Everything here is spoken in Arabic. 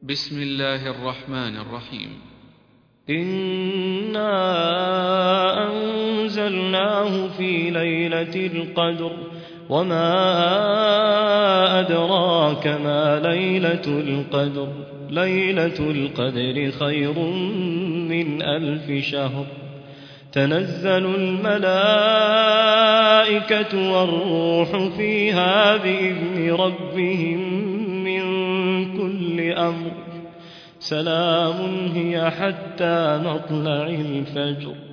بسم الله الرحمن الرحيم. إنا أنزلناه في ليلة القدر وما أدراك ما ليلة القدر. ليلة القدر خير من 1000 شهر. تنزل الملائكة والروح فيها بإذن ربهم من كل أمر. سلام هي حتى مطلع الفجر.